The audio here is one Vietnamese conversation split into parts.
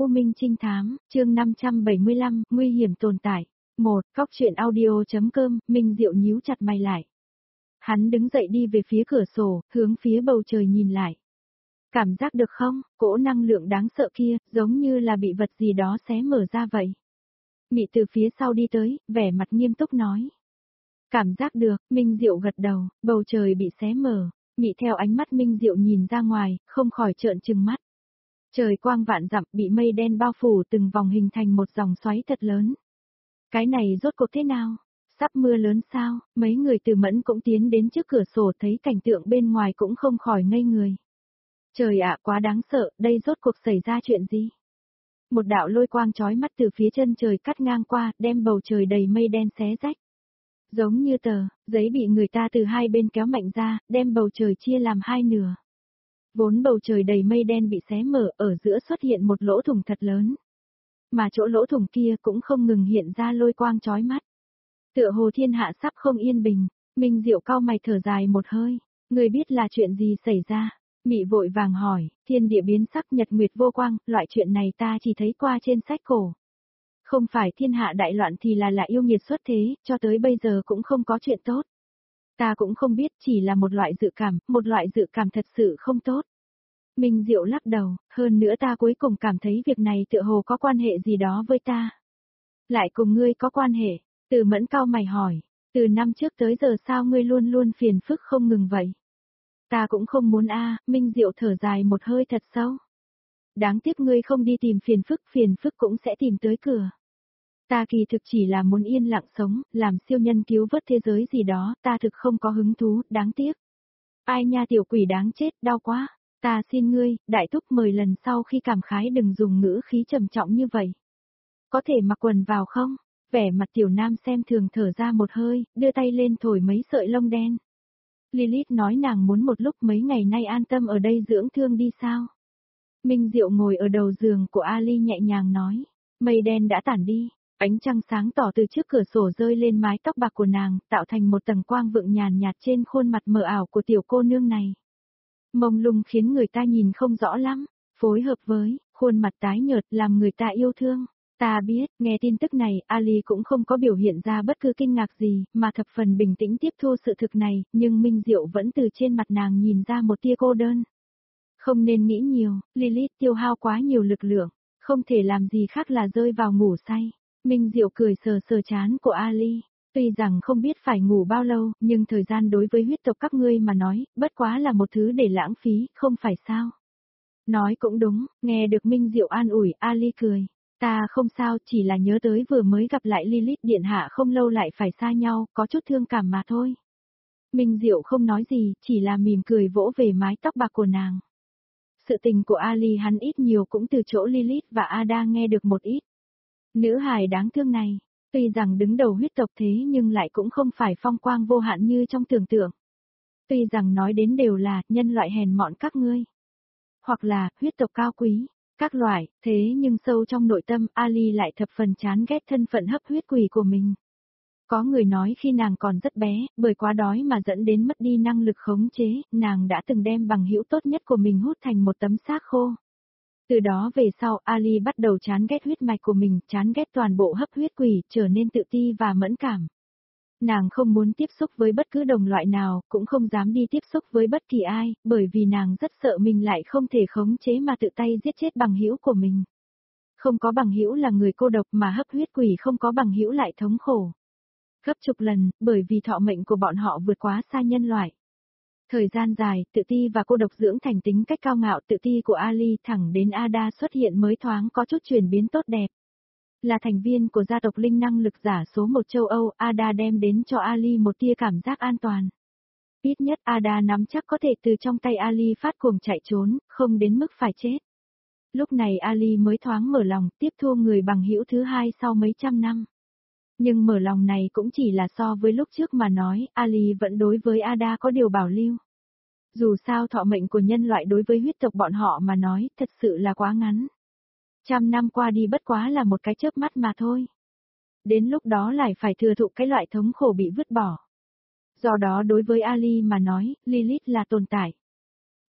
U Minh Trinh Thám, chương 575, nguy hiểm tồn tại. 1. Góc truyện audio.com, Minh Diệu nhíu chặt mày lại. Hắn đứng dậy đi về phía cửa sổ, hướng phía bầu trời nhìn lại. Cảm giác được không, cỗ năng lượng đáng sợ kia, giống như là bị vật gì đó xé mở ra vậy. Mị từ phía sau đi tới, vẻ mặt nghiêm túc nói. Cảm giác được, Minh Diệu gật đầu, bầu trời bị xé mở. Mị theo ánh mắt Minh Diệu nhìn ra ngoài, không khỏi trợn trừng mắt. Trời quang vạn dặm bị mây đen bao phủ từng vòng hình thành một dòng xoáy thật lớn. Cái này rốt cuộc thế nào? Sắp mưa lớn sao? Mấy người từ Mẫn cũng tiến đến trước cửa sổ thấy cảnh tượng bên ngoài cũng không khỏi ngây người. Trời ạ, quá đáng sợ, đây rốt cuộc xảy ra chuyện gì? Một đạo lôi quang chói mắt từ phía chân trời cắt ngang qua, đem bầu trời đầy mây đen xé rách. Giống như tờ giấy bị người ta từ hai bên kéo mạnh ra, đem bầu trời chia làm hai nửa. Vốn bầu trời đầy mây đen bị xé mở, ở giữa xuất hiện một lỗ thủng thật lớn. Mà chỗ lỗ thủng kia cũng không ngừng hiện ra lôi quang chói mắt. Tựa hồ thiên hạ sắp không yên bình, Minh Diệu cau mày thở dài một hơi, người biết là chuyện gì xảy ra? Mị vội vàng hỏi, thiên địa biến sắc nhật nguyệt vô quang, loại chuyện này ta chỉ thấy qua trên sách cổ. Không phải thiên hạ đại loạn thì là yêu nghiệt xuất thế, cho tới bây giờ cũng không có chuyện tốt. Ta cũng không biết, chỉ là một loại dự cảm thật sự không tốt. Minh Diệu lắc đầu, hơn nữa ta cuối cùng cảm thấy việc này tựa hồ có quan hệ gì đó với ta. Lại cùng ngươi có quan hệ, Từ Mẫn cau mày hỏi, từ năm trước tới giờ sao ngươi luôn luôn phiền phức không ngừng vậy? Ta cũng không muốn Minh Diệu thở dài một hơi thật sâu. Đáng tiếc ngươi không đi tìm phiền phức cũng sẽ tìm tới cửa. Ta kỳ thực chỉ là muốn yên lặng sống, làm siêu nhân cứu vớt thế giới gì đó, ta thực không có hứng thú, đáng tiếc. Ai nha tiểu quỷ đáng chết, đau quá. Ta xin ngươi, đại thúc mời lần sau khi cảm khái đừng dùng ngữ khí trầm trọng như vậy. Có thể mặc quần vào không? Vẻ mặt tiểu nam xem thường thở ra một hơi, đưa tay lên thổi mấy sợi lông đen. Lilith nói nàng muốn một lúc mấy ngày nay an tâm ở đây dưỡng thương đi sao? Minh Diệu ngồi ở đầu giường của Ali nhẹ nhàng nói, mây đen đã tản đi, ánh trăng sáng tỏ từ trước cửa sổ rơi lên mái tóc bạc của nàng, tạo thành một tầng quang vượng nhàn nhạt trên khuôn mặt mờ ảo của tiểu cô nương này. Mông lung khiến người ta nhìn không rõ lắm, phối hợp với khuôn mặt tái nhợt làm người ta yêu thương. Ta biết, nghe tin tức này, Ali cũng không có biểu hiện ra bất cứ kinh ngạc gì, mà thập phần bình tĩnh tiếp thu sự thực này, nhưng Minh Diệu vẫn từ trên mặt nàng nhìn ra một tia cô đơn. Không nên nghĩ nhiều, Lilith tiêu hao quá nhiều lực lượng, không thể làm gì khác là rơi vào ngủ say. Minh Diệu cười sờ sờ trán của Ali, tuy rằng không biết phải ngủ bao lâu, nhưng thời gian đối với huyết tộc các ngươi mà nói, bất quá là một thứ để lãng phí, không phải sao? Nói cũng đúng, nghe được Minh Diệu an ủi, Ali cười. Ta không sao, chỉ là nhớ tới vừa mới gặp lại Lilith điện hạ không lâu lại phải xa nhau, có chút thương cảm mà thôi. Minh Diệu không nói gì, chỉ là mỉm cười vỗ về mái tóc bạc của nàng. Sự tình của Ali hắn ít nhiều cũng từ chỗ Lilith và Ada nghe được một ít. Nữ hài đáng thương này, tuy rằng đứng đầu huyết tộc thế nhưng lại cũng không phải phong quang vô hạn như trong tưởng tượng. Tuy rằng nói đến đều là nhân loại hèn mọn các ngươi, hoặc là huyết tộc cao quý, các loại, thế nhưng sâu trong nội tâm Ali lại thập phần chán ghét thân phận hấp huyết quỷ của mình. Có người nói khi nàng còn rất bé, bởi quá đói mà dẫn đến mất đi năng lực khống chế, nàng đã từng đem bằng hữu tốt nhất của mình hút thành một tấm xác khô. Từ đó về sau Ali bắt đầu chán ghét huyết mạch của mình, chán ghét toàn bộ hấp huyết quỷ, trở nên tự ti và mẫn cảm. Nàng không muốn tiếp xúc với bất cứ đồng loại nào, cũng không dám đi tiếp xúc với bất kỳ ai, bởi vì nàng rất sợ mình lại không thể khống chế mà tự tay giết chết bằng hữu của mình. Không có bằng hữu là người cô độc mà hấp huyết quỷ không có bằng hữu lại thống khổ. Gấp chục lần, bởi vì thọ mệnh của bọn họ vượt quá xa nhân loại. Thời gian dài, tự ti và cô độc dưỡng thành tính cách cao ngạo tự ti của Ali thẳng đến Ada xuất hiện mới thoáng có chút chuyển biến tốt đẹp. Là thành viên của gia tộc linh năng lực giả số 1 châu Âu, Ada đem đến cho Ali một tia cảm giác an toàn. Ít nhất Ada nắm chắc có thể từ trong tay Ali phát cuồng chạy trốn, không đến mức phải chết. Lúc này Ali mới thoáng mở lòng tiếp thu người bằng hữu thứ hai sau mấy trăm năm. Nhưng mở lòng này cũng chỉ là so với lúc trước mà nói, Ali vẫn đối với Ada có điều bảo lưu. Dù sao thọ mệnh của nhân loại đối với huyết tộc bọn họ mà nói, thật sự là quá ngắn. 100 năm qua đi bất quá là một cái chớp mắt mà thôi. Đến lúc đó lại phải thừa thụ cái loại thống khổ bị vứt bỏ. Do đó đối với Ali mà nói, Lilith là tồn tại.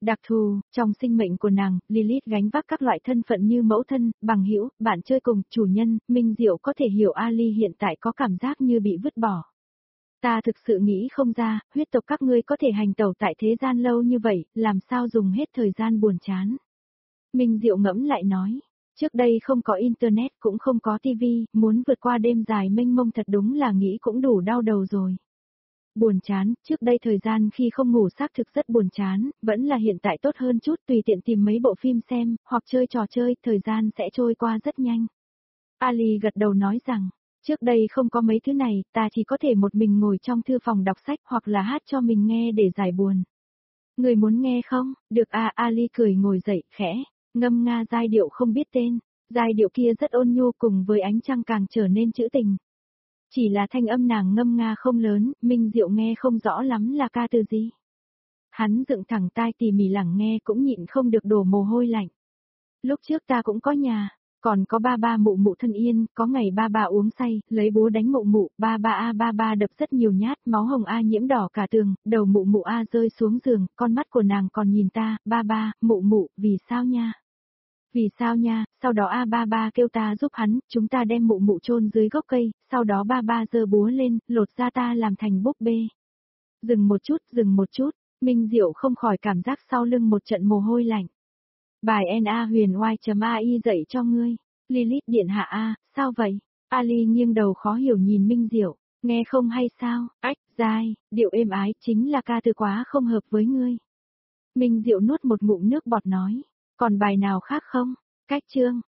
Đặc thù, trong sinh mệnh của nàng, Lilith gánh vác các loại thân phận như mẫu thân, bằng hữu, bạn chơi cùng, chủ nhân, Minh Diệu có thể hiểu Ali hiện tại có cảm giác như bị vứt bỏ. Ta thực sự nghĩ không ra, huyết tộc các ngươi có thể hành tẩu tại thế gian lâu như vậy, làm sao dùng hết thời gian buồn chán. Minh Diệu ngẫm lại nói, trước đây không có internet cũng không có tivi, muốn vượt qua đêm dài mênh mông thật đúng là nghĩ cũng đủ đau đầu rồi. Buồn chán, trước đây thời gian khi không ngủ xác thực rất buồn chán, vẫn là hiện tại tốt hơn chút, tùy tiện tìm mấy bộ phim xem, hoặc chơi trò chơi, thời gian sẽ trôi qua rất nhanh. Ali gật đầu nói rằng, trước đây không có mấy thứ này, ta chỉ có thể một mình ngồi trong thư phòng đọc sách hoặc là hát cho mình nghe để giải buồn. Người muốn nghe không? Được à, Ali cười ngồi dậy, khẽ, ngâm nga giai điệu không biết tên, giai điệu kia rất ôn nhu cùng với ánh trăng càng trở nên trữ tình. Chỉ là thanh âm nàng ngâm nga không lớn, Minh Diệu nghe không rõ lắm là ca từ gì. Hắn dựng thẳng tai tỉ mỉ lắng nghe cũng nhịn không được đổ mồ hôi lạnh. Lúc trước ta cũng có nhà, còn có ba ba mụ mụ thân yên, có ngày ba ba uống say, lấy búa đánh mụ mụ, ba ba đập rất nhiều nhát, máu hồng A nhiễm đỏ cả tường, đầu mụ mụ A rơi xuống giường, con mắt của nàng còn nhìn ta, ba, mụ mụ, vì sao nha? Vì sao nha, sau đó ba kêu ta giúp hắn, chúng ta đem mụ mụ chôn dưới gốc cây, sau đó ba giơ búa lên, lột ra ta làm thành búp bê. Dừng một chút, Minh Diệu không khỏi cảm giác sau lưng một trận mồ hôi lạnh. Bài N.A. huyền oai.ai dạy cho ngươi. Lilith điện hạ A, sao vậy? Ali nghiêng đầu khó hiểu nhìn Minh Diệu, nghe không hay sao? Ách, dai, điệu êm ái, chính là ca từ quá không hợp với ngươi. Minh Diệu nuốt một ngụm nước bọt nói, còn bài nào khác không? Cách chương.